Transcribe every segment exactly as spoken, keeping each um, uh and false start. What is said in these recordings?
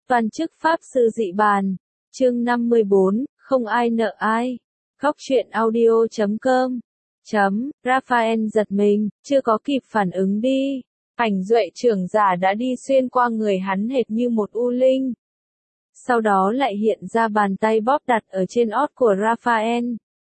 Toàn chức Pháp Sư Dị Bàn, chương năm mươi bốn, không ai nợ ai. Góc truyện audio chấm com. Chấm, Raphael giật mình, chưa có kịp phản ứng đi. Ảnh duệ trưởng giả đã đi xuyên qua người hắn hệt như một u linh. Sau đó lại hiện ra bàn tay bóp đặt ở trên ót của Raphael.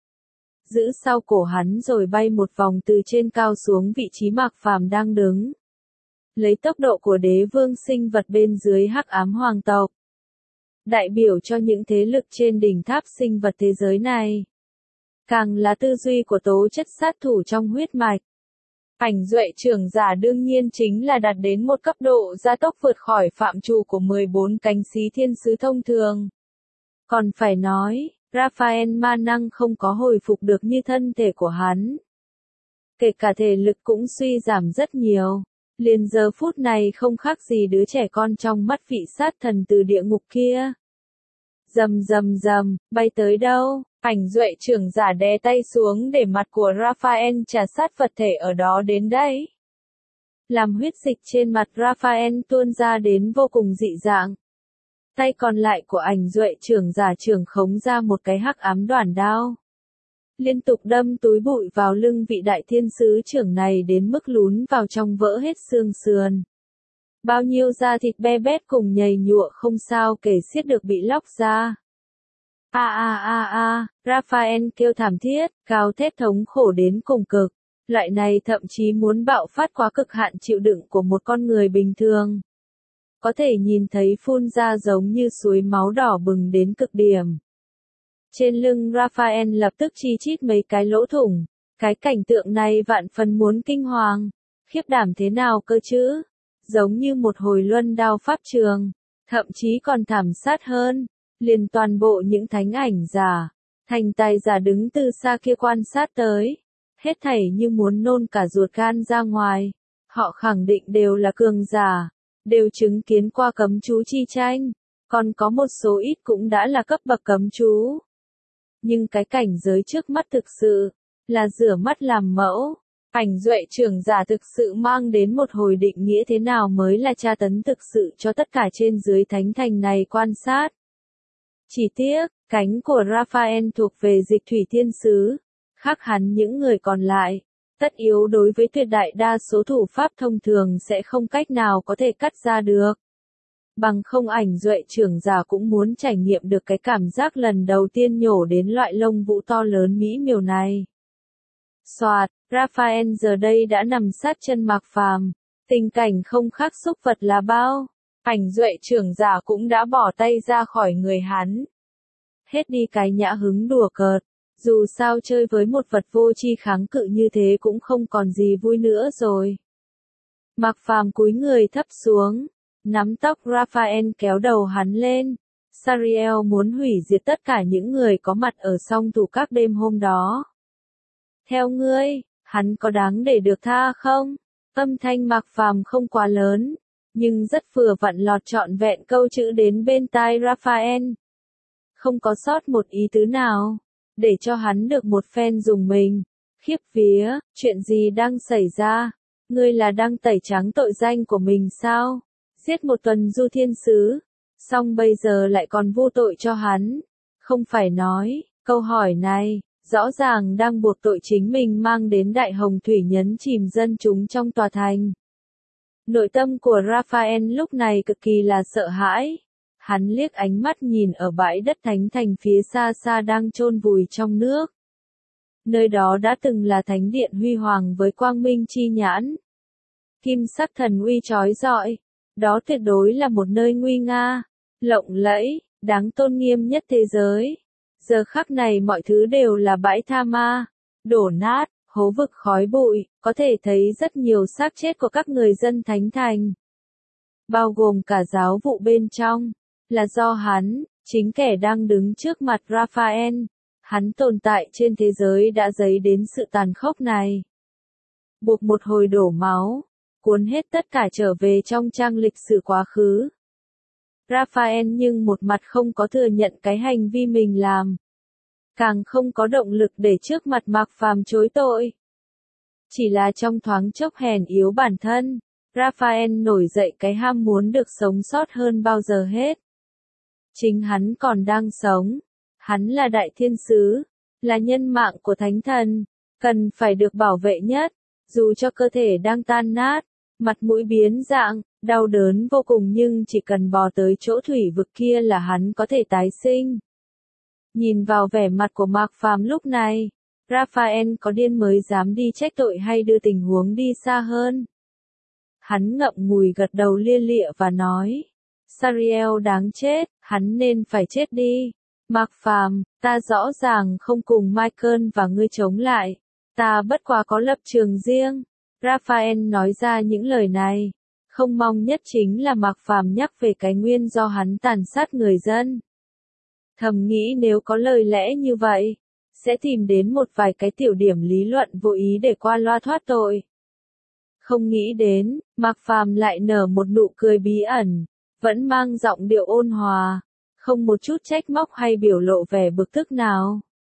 Giữ sau cổ hắn rồi bay một vòng từ trên cao xuống vị trí Mạc Phàm đang đứng. Lấy tốc độ của đế vương sinh vật bên dưới hắc ám hoàng tộc. Đại biểu cho những thế lực trên đỉnh tháp sinh vật thế giới này. Càng là tư duy của tố chất sát thủ trong huyết mạch. Ảnh duệ trưởng giả đương nhiên chính là đạt đến một cấp độ gia tốc vượt khỏi phạm trù của mười bốn cánh xí thiên sứ thông thường. Còn phải nói, Raphael ma năng không có hồi phục được như thân thể của hắn. Kể cả thể lực cũng suy giảm rất nhiều. Liền giờ phút này không khác gì đứa trẻ con trong mắt vị sát thần từ địa ngục kia. Rầm rầm rầm, bay tới đâu? Ảnh duệ trưởng giả đè tay xuống để mặt của Raphael trà sát vật thể ở đó đến đây. Làm huyết dịch trên mặt Raphael tuôn ra đến vô cùng dị dạng. Tay còn lại của ảnh duệ trưởng giả trưởng khống ra một cái hắc ám đoản đao. Liên tục đâm túi bụi vào lưng vị đại thiên sứ trưởng này đến mức lún vào trong vỡ hết xương sườn. Bao nhiêu da thịt be bét cùng nhầy nhụa không sao kể xiết được bị lóc ra. A a a a, Raphael kêu thảm thiết, gào thét thống khổ đến cùng cực. Loại này thậm chí muốn bạo phát quá cực hạn chịu đựng của một con người bình thường. Có thể nhìn thấy phun ra giống như suối máu đỏ bừng đến cực điểm. Trên lưng Raphael lập tức chi chít mấy cái lỗ thủng. Cái cảnh tượng này vạn phần muốn kinh hoàng. Khiếp đảm thế nào cơ chứ? Giống như một hồi luân đao pháp trường. Thậm chí còn thảm sát hơn. Liền toàn bộ những thánh ảnh giả. Thành tài giả đứng từ xa kia quan sát tới. Hết thảy như muốn nôn cả ruột gan ra ngoài. Họ khẳng định đều là cường giả. Đều chứng kiến qua cấm chú chi tranh. Còn có một số ít cũng đã là cấp bậc cấm chú. Nhưng cái cảnh giới trước mắt thực sự, là rửa mắt làm mẫu. Ảnh duệ trưởng giả thực sự mang đến một hồi định nghĩa thế nào mới là tra tấn thực sự cho tất cả trên dưới thánh thành này quan sát. Chỉ tiếc, cánh của Raphael thuộc về dịch thủy thiên sứ, khác hẳn những người còn lại. Tất yếu đối với tuyệt đại đa số thủ pháp thông thường sẽ không cách nào có thể cắt ra được. Bằng không ảnh duệ trưởng giả cũng muốn trải nghiệm được cái cảm giác lần đầu tiên nhổ đến loại lông vũ to lớn mỹ miều này. Soạt, Raphael giờ đây đã nằm sát chân Mạc Phàm, tình cảnh không khác xúc vật là bao. Ảnh duệ trưởng giả cũng đã bỏ tay ra khỏi người hắn. Hết đi cái nhã hứng đùa cợt, dù sao chơi với một vật vô tri kháng cự như thế cũng không còn gì vui nữa rồi. Mạc Phàm cúi người thấp xuống. Nắm tóc Raphael kéo đầu hắn lên. Sariel muốn hủy diệt tất cả những người có mặt ở song tù các đêm hôm đó. Theo ngươi, hắn có đáng để được tha không? Âm thanh Mạc Phàm không quá lớn, nhưng rất vừa vặn lọt trọn vẹn câu chữ đến bên tai Raphael. Không có sót một ý tứ nào, để cho hắn được một phen dùng mình. Khiếp vía, chuyện gì đang xảy ra? Ngươi là đang tẩy trắng tội danh của mình sao? Giết một tuần du thiên sứ, xong bây giờ lại còn vô tội cho hắn. Không phải nói, câu hỏi này, rõ ràng đang buộc tội chính mình mang đến đại hồng thủy nhấn chìm dân chúng trong tòa thành. Nội tâm của Raphael lúc này cực kỳ là sợ hãi. Hắn liếc ánh mắt nhìn ở bãi đất thánh thành phía xa xa đang chôn vùi trong nước. Nơi đó đã từng là thánh điện huy hoàng với quang minh chi nhãn. Kim sắc thần uy chói rọi. Đó tuyệt đối là một nơi nguy nga, lộng lẫy, đáng tôn nghiêm nhất thế giới. Giờ khắc này mọi thứ đều là bãi tha ma, đổ nát, hố vực khói bụi, có thể thấy rất nhiều xác chết của các người dân thánh thành. Bao gồm cả giáo vụ bên trong, là do hắn, chính kẻ đang đứng trước mặt Raphael. Hắn tồn tại trên thế giới đã dấy đến sự tàn khốc này. Buộc một hồi đổ máu. Cuốn hết tất cả trở về trong trang lịch sử quá khứ. Raphael nhưng một mặt không có thừa nhận cái hành vi mình làm. Càng không có động lực để trước mặt Mạc Phàm chối tội. Chỉ là trong thoáng chốc hèn yếu bản thân, Raphael nổi dậy cái ham muốn được sống sót hơn bao giờ hết. Chính hắn còn đang sống. Hắn là đại thiên sứ, là nhân mạng của thánh thần, cần phải được bảo vệ nhất, dù cho cơ thể đang tan nát, mặt mũi biến dạng, đau đớn vô cùng nhưng chỉ cần bò tới chỗ thủy vực kia là hắn có thể tái sinh. Nhìn vào vẻ mặt của Mạc Phàm lúc này, Raphael có điên mới dám đi trách tội hay đưa tình huống đi xa hơn. Hắn ngậm ngùi gật đầu lia lịa và nói, Sariel đáng chết, hắn nên phải chết đi. Mạc Phàm, ta rõ ràng không cùng Michael và ngươi chống lại, ta bất quá có lập trường riêng. Raphael nói ra những lời này, không mong nhất chính là Mạc Phàm nhắc về cái nguyên do hắn tàn sát người dân. Thầm nghĩ nếu có lời lẽ như vậy, sẽ tìm đến một vài cái tiểu điểm lý luận vô ý để qua loa thoát tội. Không nghĩ đến, Mạc Phàm lại nở một nụ cười bí ẩn, vẫn mang giọng điệu ôn hòa, không một chút trách móc hay biểu lộ vẻ bực tức nào.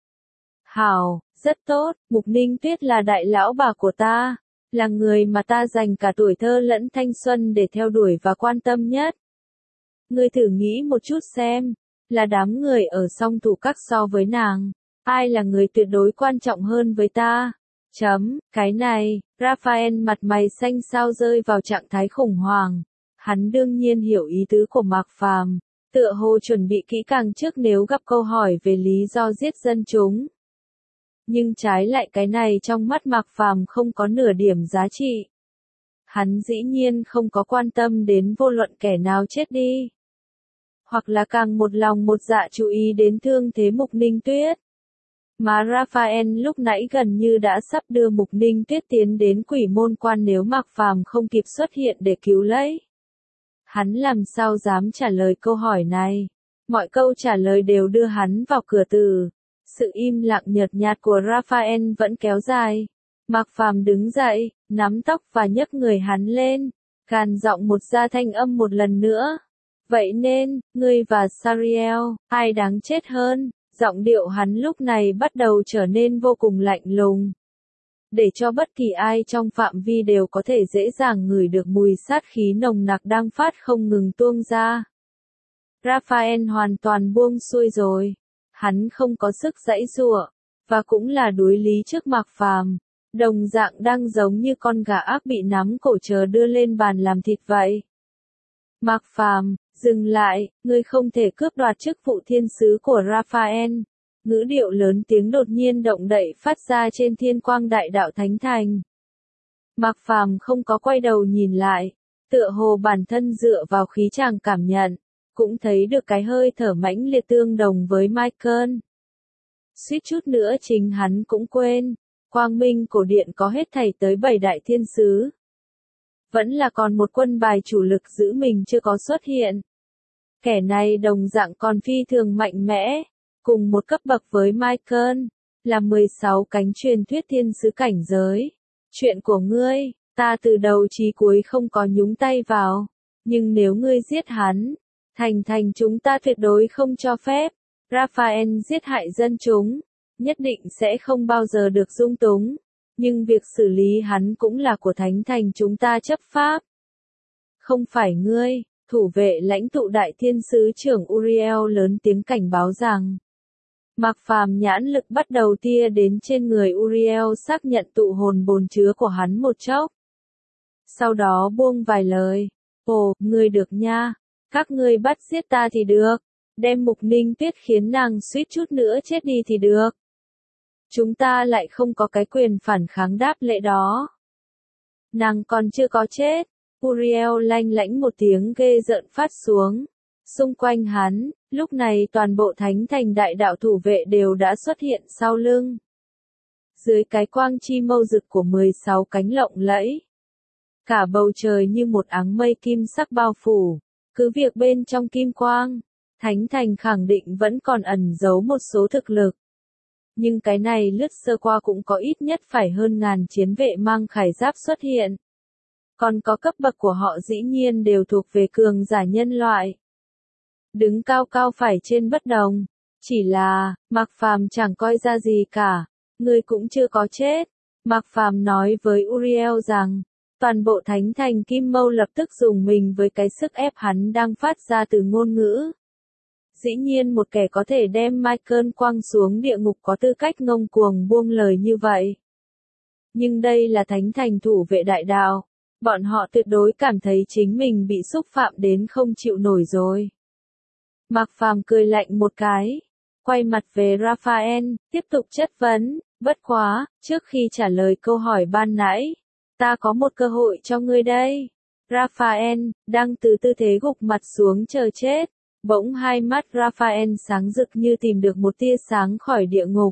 Hảo, rất tốt, Mục Ninh Tuyết là đại lão bà của ta, là người mà ta dành cả tuổi thơ lẫn thanh xuân để theo đuổi và quan tâm nhất. Ngươi thử nghĩ một chút xem, là đám người ở song thủ các so với nàng, ai là người tuyệt đối quan trọng hơn với ta? Chấm, cái này, Raphael mặt mày xanh xao rơi vào trạng thái khủng hoảng. Hắn đương nhiên hiểu ý tứ của Mạc Phàm, tựa hồ chuẩn bị kỹ càng trước nếu gặp câu hỏi về lý do giết dân chúng. Nhưng trái lại cái này trong mắt Mạc Phàm không có nửa điểm giá trị. Hắn dĩ nhiên không có quan tâm đến vô luận kẻ nào chết đi. Hoặc là càng một lòng một dạ chú ý đến thương thế Mục Ninh Tuyết. Mà Raphael lúc nãy gần như đã sắp đưa Mục Ninh Tuyết tiến đến quỷ môn quan nếu Mạc Phàm không kịp xuất hiện để cứu lấy. Hắn làm sao dám trả lời câu hỏi này. Mọi câu trả lời đều đưa hắn vào cửa tử. Sự im lặng nhợt nhạt của Raphael vẫn kéo dài. Mạc Phàm đứng dậy, nắm tóc và nhấc người hắn lên, gàn giọng một ra thanh âm một lần nữa. Vậy nên, ngươi và Sariel, ai đáng chết hơn? Giọng điệu hắn lúc này bắt đầu trở nên vô cùng lạnh lùng. Để cho bất kỳ ai trong phạm vi đều có thể dễ dàng ngửi được mùi sát khí nồng nặc đang phát không ngừng tuôn ra. Raphael hoàn toàn buông xuôi rồi. Hắn không có sức giãy giụa, và cũng là đuối lý trước Mạc Phàm, đồng dạng đang giống như con gà ác bị nắm cổ chờ đưa lên bàn làm thịt vậy. Mạc Phàm, dừng lại, ngươi không thể cướp đoạt chức vụ thiên sứ của Raphael. Ngữ điệu lớn tiếng đột nhiên động đậy phát ra trên thiên quang đại đạo thánh thành. Mạc Phàm không có quay đầu nhìn lại, tựa hồ bản thân dựa vào khí tràng cảm nhận, cũng thấy được cái hơi thở mãnh liệt tương đồng với Michael. Suýt chút nữa chính hắn cũng quên, quang minh cổ điện có hết thảy tới bảy đại thiên sứ. Vẫn là còn một quân bài chủ lực giữ mình chưa có xuất hiện. Kẻ này đồng dạng còn phi thường mạnh mẽ, cùng một cấp bậc với Michael, là mười sáu cánh truyền thuyết thiên sứ cảnh giới. Chuyện của ngươi, ta từ đầu chí cuối không có nhúng tay vào, nhưng nếu ngươi giết hắn, thành thành chúng ta tuyệt đối không cho phép. Raphael giết hại dân chúng, nhất định sẽ không bao giờ được dung túng, nhưng việc xử lý hắn cũng là của thánh thành chúng ta chấp pháp. Không phải ngươi. Thủ vệ lãnh tụ đại thiên sứ trưởng Uriel lớn tiếng cảnh báo rằng. Mạc Phàm nhãn lực bắt đầu tia đến trên người Uriel xác nhận tụ hồn bồn chứa của hắn một chốc. Sau đó buông vài lời. Ồ, ngươi được nha. Các ngươi bắt giết ta thì được. Đem Mục Ninh Tuyết khiến nàng suýt chút nữa chết đi thì được. Chúng ta lại không có cái quyền phản kháng đáp lễ đó. Nàng còn chưa có chết. Uriel lanh lãnh một tiếng ghê rợn phát xuống. Xung quanh hắn, lúc này toàn bộ thánh thành đại đạo thủ vệ đều đã xuất hiện sau lưng. Dưới cái quang chi mâu rực của mười sáu cánh lộng lẫy. Cả bầu trời như một áng mây kim sắc bao phủ. Cứ việc bên trong kim quang, thánh thành khẳng định vẫn còn ẩn giấu một số thực lực. Nhưng cái này lướt sơ qua cũng có ít nhất phải hơn ngàn chiến vệ mang khải giáp xuất hiện. Còn có cấp bậc của họ dĩ nhiên đều thuộc về cường giả nhân loại. Đứng cao cao phải trên bất đồng. Chỉ là, Mạc Phàm chẳng coi ra gì cả. Ngươi cũng chưa có chết. Mạc Phàm nói với Uriel rằng, toàn bộ thánh thành Kim Mâu lập tức dùng mình với cái sức ép hắn đang phát ra từ ngôn ngữ. Dĩ nhiên một kẻ có thể đem Michael quăng xuống địa ngục có tư cách ngông cuồng buông lời như vậy. Nhưng đây là thánh thành thủ vệ đại đạo. Bọn họ tuyệt đối cảm thấy chính mình bị xúc phạm đến không chịu nổi rồi. Mạc Phàm cười lạnh một cái, quay mặt về Raphael, tiếp tục chất vấn, bất quá, trước khi trả lời câu hỏi ban nãy, ta có một cơ hội cho ngươi đây. Raphael, đang từ tư thế gục mặt xuống chờ chết, bỗng hai mắt Raphael sáng rực như tìm được một tia sáng khỏi địa ngục.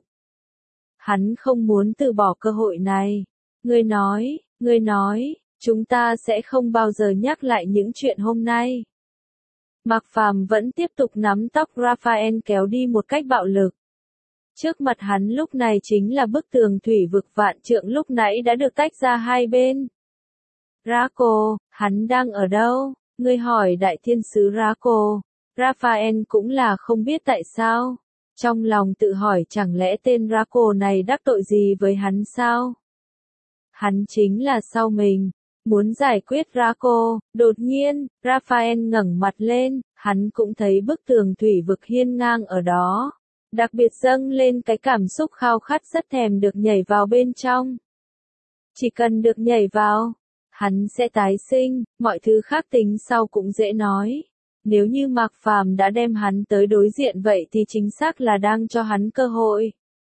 Hắn không muốn từ bỏ cơ hội này. Ngươi nói, ngươi nói, chúng ta sẽ không bao giờ nhắc lại những chuyện hôm nay. Mạc Phàm vẫn tiếp tục nắm tóc Raphael kéo đi một cách bạo lực. Trước mặt hắn lúc này chính là bức tường thủy vực vạn trượng lúc nãy đã được tách ra hai bên. Draco, hắn đang ở đâu? Ngươi hỏi đại thiên sứ Draco. Raphael cũng là không biết tại sao. Trong lòng tự hỏi chẳng lẽ tên Draco này đắc tội gì với hắn sao? Hắn chính là sau mình. Muốn giải quyết Draco, đột nhiên, Raphael ngẩng mặt lên, hắn cũng thấy bức tường thủy vực hiên ngang ở đó. Đặc biệt dâng lên cái cảm xúc khao khát rất thèm được nhảy vào bên trong. Chỉ cần được nhảy vào, hắn sẽ tái sinh, mọi thứ khác tính sau cũng dễ nói. Nếu như Mạc Phàm đã đem hắn tới đối diện vậy thì chính xác là đang cho hắn cơ hội.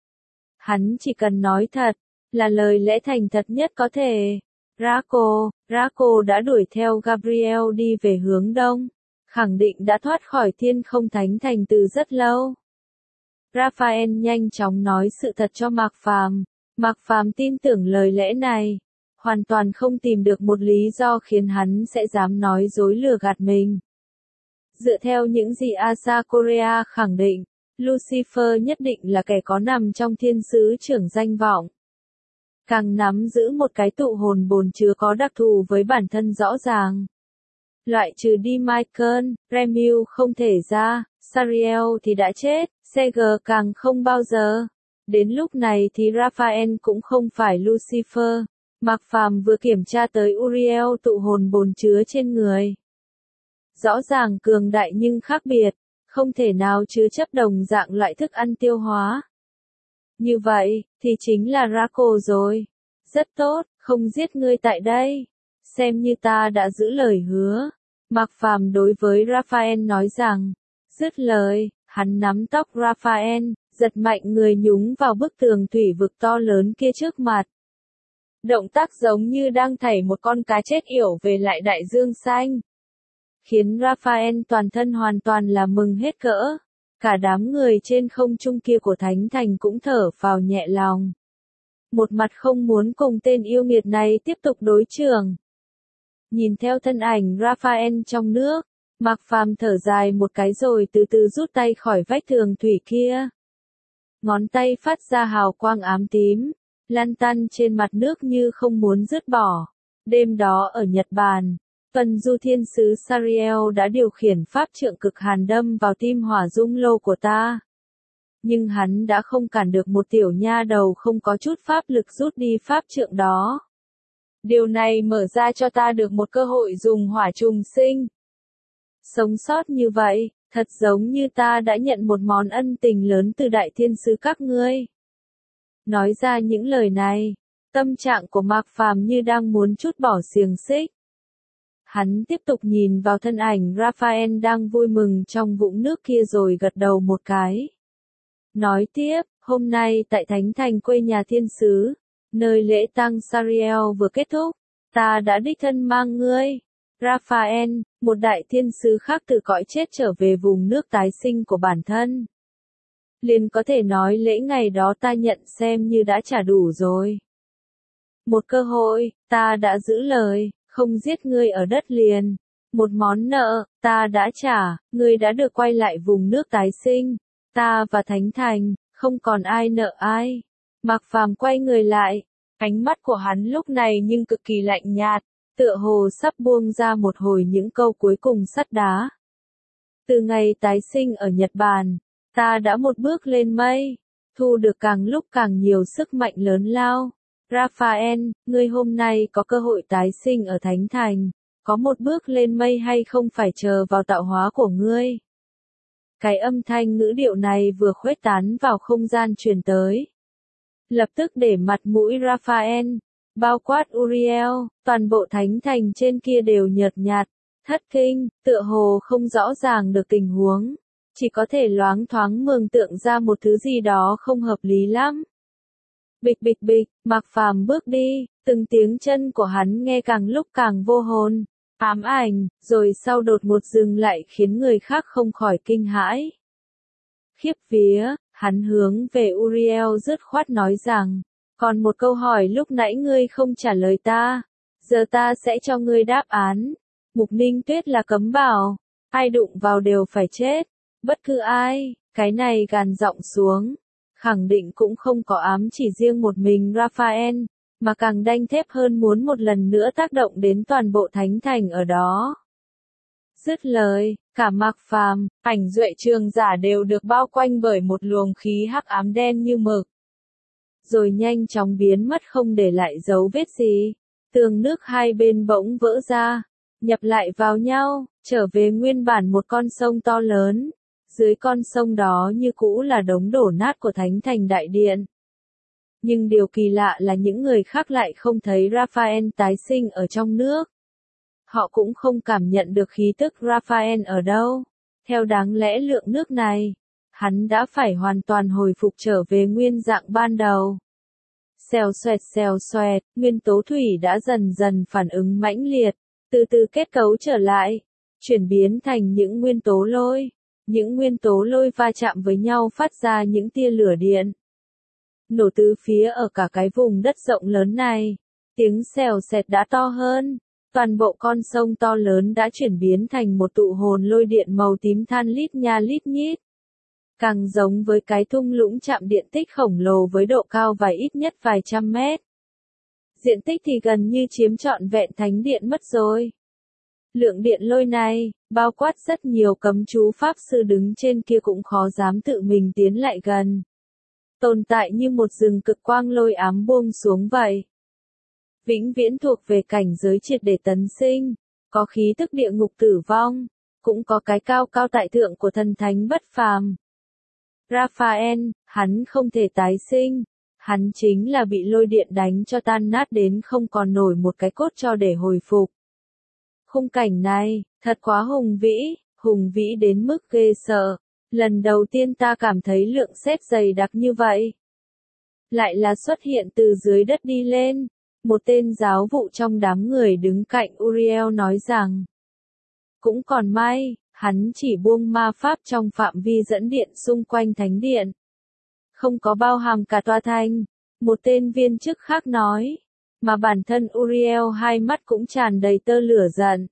Hắn chỉ cần nói thật, là lời lẽ thành thật nhất có thể. Draco, Draco đã đuổi theo Gabriel đi về hướng đông, khẳng định đã thoát khỏi thiên không thánh thành từ rất lâu. Raphael nhanh chóng nói sự thật cho Mạc Phàm. Mạc Phàm tin tưởng lời lẽ này, hoàn toàn không tìm được một lý do khiến hắn sẽ dám nói dối lừa gạt mình. Dựa theo những gì Asa Korea khẳng định, Lucifer nhất định là kẻ có nằm trong thiên sứ trưởng danh vọng. Càng nắm giữ một cái tụ hồn bồn chứa có đặc thù với bản thân rõ ràng. Loại trừ đi Michael, Remiel không thể ra, Sariel thì đã chết, Seger càng không bao giờ. Đến lúc này thì Raphael cũng không phải Lucifer. Mạc Phàm vừa kiểm tra tới Uriel tụ hồn bồn chứa trên người. Rõ ràng cường đại nhưng khác biệt, không thể nào chứa chấp đồng dạng loại thức ăn tiêu hóa. Như vậy, thì chính là Draco rồi. Rất tốt, không giết ngươi tại đây. Xem như ta đã giữ lời hứa. Mạc Phàm đối với Raphael nói rằng, dứt lời, hắn nắm tóc Raphael, giật mạnh người nhúng vào bức tường thủy vực to lớn kia trước mặt. Động tác giống như đang thảy một con cá chết yểu về lại đại dương xanh. Khiến Raphael toàn thân hoàn toàn là mừng hết cỡ. Cả đám người trên không trung kia của Thánh Thành cũng thở phào nhẹ lòng. Một mặt không muốn cùng tên yêu nghiệt này tiếp tục đối trường. Nhìn theo thân ảnh Raphael trong nước, Mạc Phàm thở dài một cái rồi từ từ rút tay khỏi vách tường thủy kia. Ngón tay phát ra hào quang ám tím, lăn tăn trên mặt nước như không muốn dứt bỏ. Đêm đó ở Nhật Bản, Tuần Du Thiên Sứ Sariel đã điều khiển pháp trượng cực hàn đâm vào tim hỏa dung lô của ta. Nhưng hắn đã không cản được một tiểu nha đầu không có chút pháp lực rút đi pháp trượng đó. Điều này mở ra cho ta được một cơ hội dùng hỏa trùng sinh. Sống sót như vậy, thật giống như ta đã nhận một món ân tình lớn từ đại thiên sứ các ngươi. Nói ra những lời này, tâm trạng của Mạc Phàm như đang muốn trút bỏ xiềng xích. Hắn tiếp tục nhìn vào thân ảnh Raphael đang vui mừng trong vũng nước kia rồi gật đầu một cái. Nói tiếp, hôm nay tại Thánh Thành quê nhà thiên sứ, nơi lễ tang Sariel vừa kết thúc, ta đã đích thân mang ngươi, Raphael, một đại thiên sứ khác từ cõi chết trở về vùng nước tái sinh của bản thân. Liền có thể nói lễ ngày đó ta nhận xem như đã trả đủ rồi. Một cơ hội, ta đã giữ lời, không giết ngươi ở đất liền. Một món nợ, ta đã trả, ngươi đã được quay lại vùng nước tái sinh. Ta và Thánh Thành, không còn ai nợ ai. Mạc Phàm quay người lại, ánh mắt của hắn lúc này nhưng cực kỳ lạnh nhạt, tựa hồ sắp buông ra một hồi những câu cuối cùng sắt đá. Từ ngày tái sinh ở Nhật Bản, ta đã một bước lên mây, thu được càng lúc càng nhiều sức mạnh lớn lao. Raphael, ngươi hôm nay có cơ hội tái sinh ở Thánh Thành, có một bước lên mây hay không phải chờ vào tạo hóa của ngươi. Cái âm thanh ngữ điệu này vừa khuếch tán vào không gian truyền tới. Lập tức để mặt mũi Raphael, bao quát Uriel, toàn bộ thánh thành trên kia đều nhợt nhạt, thất kinh, tựa hồ không rõ ràng được tình huống. Chỉ có thể loáng thoáng mường tượng ra một thứ gì đó không hợp lý lắm. Bịch bịch bịch, Mạc Phàm bước đi, từng tiếng chân của hắn nghe càng lúc càng vô hồn, ám ảnh, rồi sau đột ngột dừng lại khiến người khác không khỏi kinh hãi. Khiếp vía, hắn hướng về Uriel dứt khoát nói rằng, còn một câu hỏi lúc nãy ngươi không trả lời ta, giờ ta sẽ cho ngươi đáp án. Mục Ninh Tuyết là cấm bảo, ai đụng vào đều phải chết, bất cứ ai, cái này gàn giọng xuống, khẳng định cũng không có ám chỉ riêng một mình Raphael, mà càng đanh thép hơn muốn một lần nữa tác động đến toàn bộ thánh thành ở đó. Dứt lời, cả Mạc Phàm, ảnh Duệ Trường giả đều được bao quanh bởi một luồng khí hắc ám đen như mực. Rồi nhanh chóng biến mất không để lại dấu vết gì. Tường nước hai bên bỗng vỡ ra, nhập lại vào nhau, trở về nguyên bản một con sông to lớn. Dưới con sông đó như cũ là đống đổ nát của thánh thành đại điện. Nhưng điều kỳ lạ là những người khác lại không thấy Raphael tái sinh ở trong nước. Họ cũng không cảm nhận được khí tức Raphael ở đâu. Theo đáng lẽ lượng nước này, hắn đã phải hoàn toàn hồi phục trở về nguyên dạng ban đầu. Xèo xoẹt xèo xoẹt, nguyên tố thủy đã dần dần phản ứng mãnh liệt, từ từ kết cấu trở lại, chuyển biến thành những nguyên tố lôi. Những nguyên tố lôi va chạm với nhau phát ra những tia lửa điện. Nổ tứ phía ở cả cái vùng đất rộng lớn này. Tiếng xèo xẹt đã to hơn. Toàn bộ con sông to lớn đã chuyển biến thành một tụ hồn lôi điện màu tím than lít nha lít nhít. Càng giống với cái thung lũng chạm điện tích khổng lồ với độ cao vài ít nhất vài trăm mét. Diện tích thì gần như chiếm trọn vẹn thánh điện mất rồi. Lượng điện lôi này, bao quát rất nhiều cấm chú pháp sư đứng trên kia cũng khó dám tự mình tiến lại gần. Tồn tại như một rừng cực quang lôi ám buông xuống vậy. Vĩnh viễn thuộc về cảnh giới triệt để tấn sinh, có khí tức địa ngục tử vong, cũng có cái cao cao tại thượng của thần thánh bất phàm. Raphael, hắn không thể tái sinh, hắn chính là bị lôi điện đánh cho tan nát đến không còn nổi một cái cốt cho để hồi phục. Khung cảnh này, thật quá hùng vĩ, hùng vĩ đến mức ghê sợ. Lần đầu tiên ta cảm thấy lượng sét dày đặc như vậy. Lại là xuất hiện từ dưới đất đi lên. Một tên giáo vụ trong đám người đứng cạnh Uriel nói rằng. Cũng còn may, hắn chỉ buông ma pháp trong phạm vi dẫn điện xung quanh thánh điện. Không có bao hàm cả tòa thành. Một tên viên chức khác nói. Mà bản thân Uriel hai mắt cũng tràn đầy tơ lửa giận.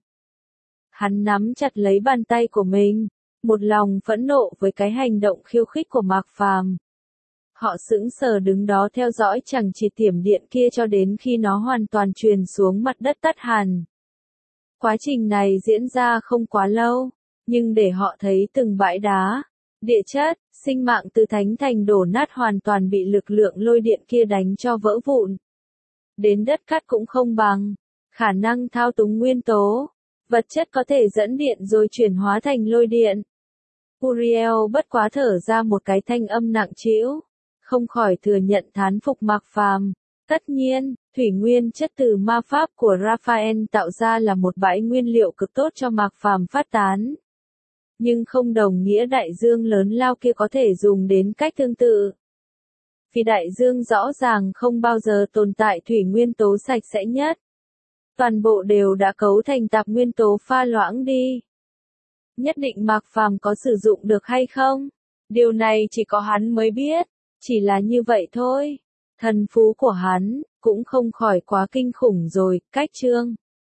Hắn nắm chặt lấy bàn tay của mình, một lòng phẫn nộ với cái hành động khiêu khích của Mạc Phàm. Họ sững sờ đứng đó theo dõi chẳng chỉ tiềm điện kia cho đến khi nó hoàn toàn truyền xuống mặt đất tắt hẳn. Quá trình này diễn ra không quá lâu, nhưng để họ thấy từng bãi đá, địa chất, sinh mạng từ thánh thành đổ nát hoàn toàn bị lực lượng lôi điện kia đánh cho vỡ vụn. Đến đất cát cũng không bằng, khả năng thao túng nguyên tố, vật chất có thể dẫn điện rồi chuyển hóa thành lôi điện. Uriel bất quá thở ra một cái thanh âm nặng trĩu, không khỏi thừa nhận thán phục Mạc Phàm. Tất nhiên, thủy nguyên chất từ ma pháp của Raphael tạo ra là một bãi nguyên liệu cực tốt cho Mạc Phàm phát tán. Nhưng không đồng nghĩa đại dương lớn lao kia có thể dùng đến cách tương tự. Vì đại dương rõ ràng không bao giờ tồn tại thủy nguyên tố sạch sẽ nhất. Toàn bộ đều đã cấu thành tạp nguyên tố pha loãng đi. Nhất định Mạc Phàm có sử dụng được hay không? Điều này chỉ có hắn mới biết. Chỉ là như vậy thôi. Thần phú của hắn, cũng không khỏi quá kinh khủng rồi, cách chương.